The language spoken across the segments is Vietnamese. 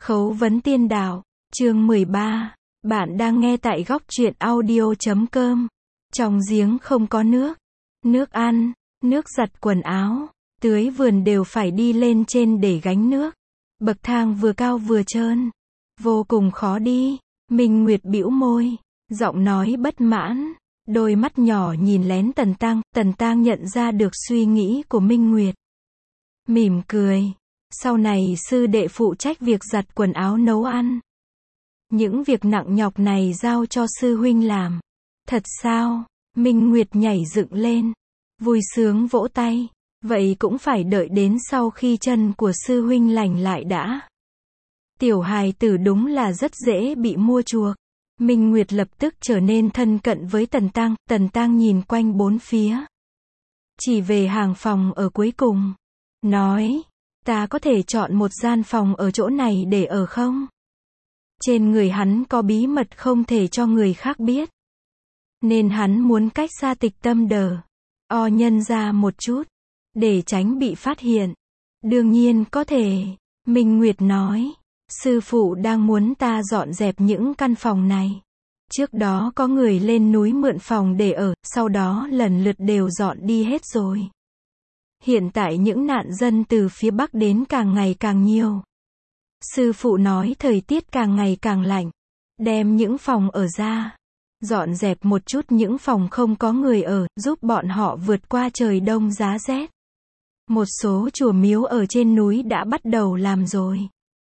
Khấu vấn tiên đạo, chương 13. Bạn đang nghe tại góc truyện audio.com. Trong giếng không có nước. Nước ăn, nước giặt quần áo, tưới vườn đều phải đi lên trên để gánh nước. Bậc thang vừa cao vừa trơn. Vô cùng khó đi. Minh Nguyệt bĩu môi, giọng nói bất mãn. Đôi mắt nhỏ nhìn lén Tần Tang nhận ra được suy nghĩ của Minh Nguyệt. Mỉm cười. Sau này sư đệ phụ trách việc giặt quần áo nấu ăn. Những việc nặng nhọc này giao cho sư huynh làm. Thật sao? Minh Nguyệt nhảy dựng lên. Vui sướng vỗ tay. Vậy cũng phải đợi đến sau khi chân của sư huynh lành lại đã. Tiểu hài tử đúng là rất dễ bị mua chuộc. Minh Nguyệt lập tức trở nên thân cận với Tần Tang nhìn quanh bốn phía. Chỉ về hàng phòng ở cuối cùng. Nói, ta có thể chọn một gian phòng ở chỗ này để ở không? Trên người hắn có bí mật không thể cho người khác biết. Nên hắn muốn cách xa Tịch Tâm Đờ. Nhân ra một chút. Để tránh bị phát hiện. Đương nhiên có thể. Minh Nguyệt nói. Sư phụ đang muốn ta dọn dẹp những căn phòng này. Trước đó có người lên núi mượn phòng để ở, sau đó lần lượt đều dọn đi hết rồi. Hiện tại những nạn dân từ phía Bắc đến càng ngày càng nhiều. Sư phụ nói thời tiết càng ngày càng lạnh. Đem những phòng ở ra. Dọn dẹp một chút những phòng không có người ở, giúp bọn họ vượt qua trời đông giá rét. Một số chùa miếu ở trên núi đã bắt đầu làm rồi.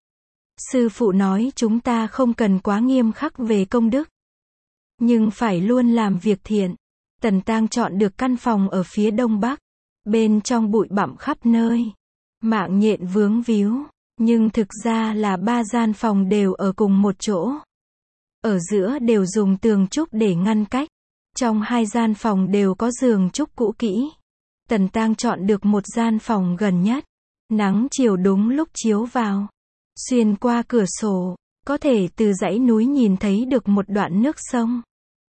Sư phụ nói chúng ta không cần quá nghiêm khắc về công đức. Nhưng phải luôn làm việc thiện. Tần Tang chọn được căn phòng ở phía đông bắc. Bên trong bụi bặm khắp nơi. Mạng nhện vướng víu. Nhưng thực ra là 3 gian phòng đều ở cùng một chỗ. Ở giữa đều dùng tường trúc để ngăn cách. Trong 2 gian phòng đều có giường trúc cũ kỹ. Tần Tang chọn được một gian phòng gần nhất. Nắng chiều đúng lúc chiếu vào. Xuyên qua cửa sổ, có thể từ dãy núi nhìn thấy được một đoạn nước sông.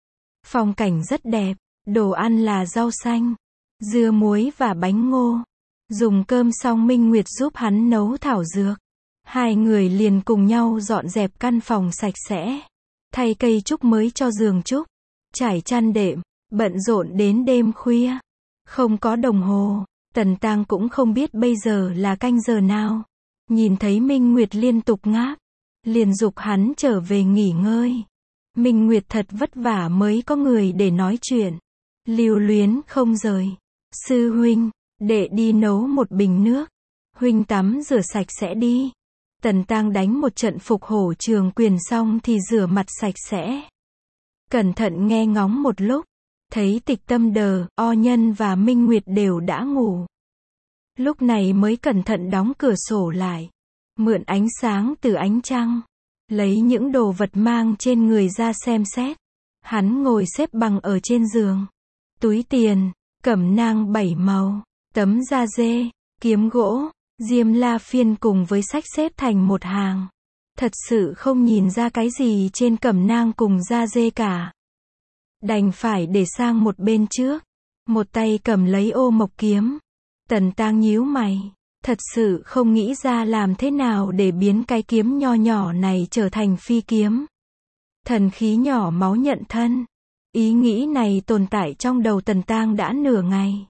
Phong cảnh rất đẹp, đồ ăn là rau xanh, dưa muối và bánh ngô. Dùng cơm xong Minh Nguyệt giúp hắn nấu thảo dược. 2 người liền cùng nhau dọn dẹp căn phòng sạch sẽ. Thay cây trúc mới cho giường trúc. Trải chăn đệm, bận rộn đến đêm khuya. Không có đồng hồ, Tần Tang cũng không biết bây giờ là canh giờ nào. Nhìn thấy Minh Nguyệt liên tục ngáp, liền giục hắn trở về nghỉ ngơi. Minh Nguyệt thật vất vả mới có người để nói chuyện. Lưu luyến không rời. Sư huynh, đệ đi nấu một bình nước. Huynh tắm rửa sạch sẽ đi. Tần Tang đánh một trận phục hổ trường quyền xong thì rửa mặt sạch sẽ. Cẩn thận nghe ngóng một lúc. Thấy Tịch Tâm Đờ, Nhân và Minh Nguyệt đều đã ngủ. Lúc này mới cẩn thận đóng cửa sổ lại. Mượn ánh sáng từ ánh trăng. Lấy những đồ vật mang trên người ra xem xét. Hắn ngồi xếp bằng ở trên giường. Túi tiền, cẩm nang 7 màu, tấm da dê, kiếm gỗ, diêm la phiên cùng với sách xếp thành một hàng. Thật sự không nhìn ra cái gì trên cẩm nang cùng da dê cả. Đành phải để sang một bên trước. Một tay cầm lấy ô mộc kiếm. Tần Tang nhíu mày. Thật sự không nghĩ ra làm thế nào để biến cái kiếm nho nhỏ này trở thành phi kiếm. Thần khí nhỏ máu nhận thân. Ý nghĩ này tồn tại trong đầu Tần Tang đã nửa ngày.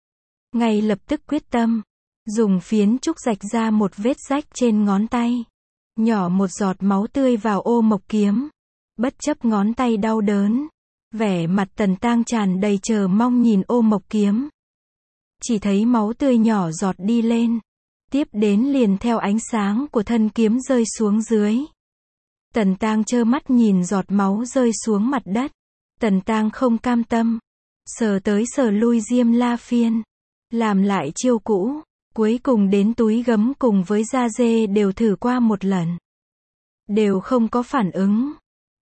Ngay lập tức quyết tâm. Dùng phiến trúc rạch ra một vết rách trên ngón tay. Nhỏ một giọt máu tươi vào ô mộc kiếm. Bất chấp ngón tay đau đớn. Vẻ mặt Tần Tang tràn đầy chờ mong nhìn ô mộc kiếm. Chỉ thấy máu tươi nhỏ giọt đi lên. Tiếp đến liền theo ánh sáng của thân kiếm rơi xuống dưới. Tần Tang trơ mắt nhìn giọt máu rơi xuống mặt đất. Tần Tang không cam tâm. Sờ tới sờ lui diêm la phiên. Làm lại chiêu cũ. Cuối cùng đến túi gấm cùng với da dê đều thử qua một lần. Đều không có phản ứng.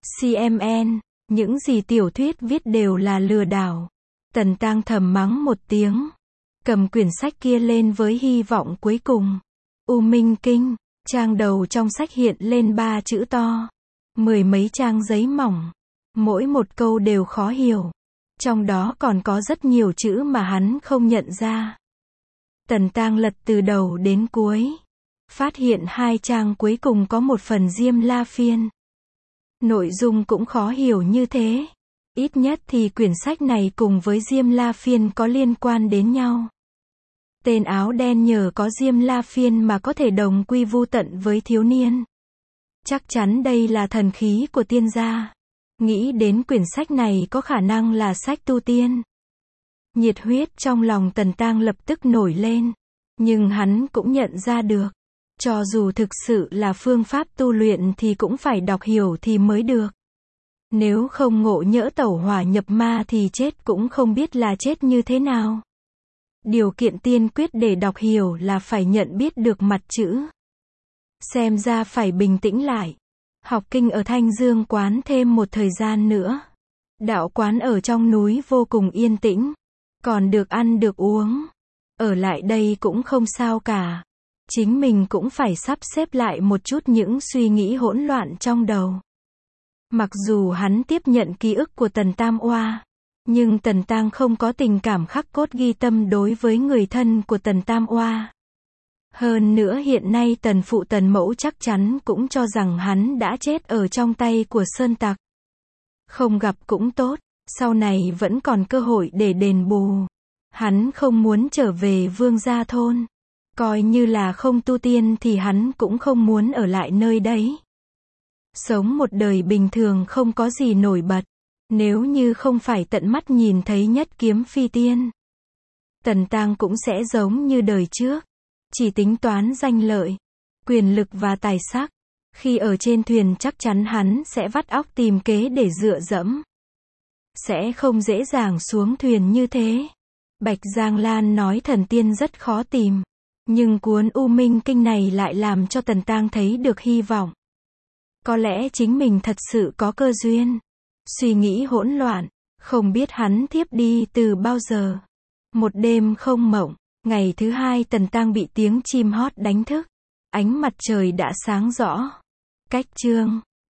CMN, những gì tiểu thuyết viết đều là lừa đảo. Tần Tang thầm mắng một tiếng. Cầm quyển sách kia lên với hy vọng cuối cùng. U Minh Kinh, trang đầu trong sách hiện lên 3 chữ to. 10 mấy trang giấy mỏng. Mỗi một câu đều khó hiểu. Trong đó còn có rất nhiều chữ mà hắn không nhận ra. Tần Tang lật từ đầu đến cuối. phát hiện 2 trang cuối cùng có một phần Diêm La Phiên. Nội dung cũng khó hiểu như thế. Ít nhất thì quyển sách này cùng với Diêm La Phiên có liên quan đến nhau. Tên áo đen nhờ có Diêm La Phiên mà có thể đồng quy vu tận với thiếu niên. Chắc chắn đây là thần khí của tiên gia. Nghĩ đến quyển sách này có khả năng là sách tu tiên. Nhiệt huyết trong lòng Tần Tang lập tức nổi lên. Nhưng hắn cũng nhận ra được. Cho dù thực sự là phương pháp tu luyện thì cũng phải đọc hiểu thì mới được. Nếu không ngộ nhỡ tẩu hỏa nhập ma thì chết cũng không biết là chết như thế nào. Điều kiện tiên quyết để đọc hiểu là phải nhận biết được mặt chữ. Xem ra phải bình tĩnh lại. Học kinh ở Thanh Dương quán thêm một thời gian nữa. Đạo quán ở trong núi vô cùng yên tĩnh. Còn được ăn được uống. Ở lại đây cũng không sao cả. Chính mình cũng phải sắp xếp lại một chút những suy nghĩ hỗn loạn trong đầu. Mặc dù hắn tiếp nhận ký ức của Tần Tam Oa, nhưng Tần Tang không có tình cảm khắc cốt ghi tâm đối với người thân của Tần Tam Oa. Hơn nữa hiện nay Tần Phụ Tần Mẫu chắc chắn cũng cho rằng hắn đã chết ở trong tay của sơn tặc. Không gặp cũng tốt, sau này vẫn còn cơ hội để đền bù. Hắn không muốn trở về Vương Gia Thôn. Coi như là không tu tiên thì hắn cũng không muốn ở lại nơi đấy. Sống một đời bình thường không có gì nổi bật. Nếu như không phải tận mắt nhìn thấy nhất kiếm phi tiên, Tần Tang cũng sẽ giống như đời trước. Chỉ tính toán danh lợi, quyền lực và tài sắc. Khi ở trên thuyền chắc chắn hắn sẽ vắt óc tìm kế để dựa dẫm. Sẽ không dễ dàng xuống thuyền như thế. Bạch Giang Lan nói thần tiên rất khó tìm. Nhưng cuốn U Minh Kinh này lại làm cho Tần Tang thấy được hy vọng. Có lẽ chính mình thật sự có cơ duyên. Suy nghĩ hỗn loạn, không biết hắn thiếp đi từ bao giờ. Một đêm không mộng, ngày thứ hai Tần Tang bị tiếng chim hót đánh thức. Ánh mặt trời đã sáng rõ. Cách chương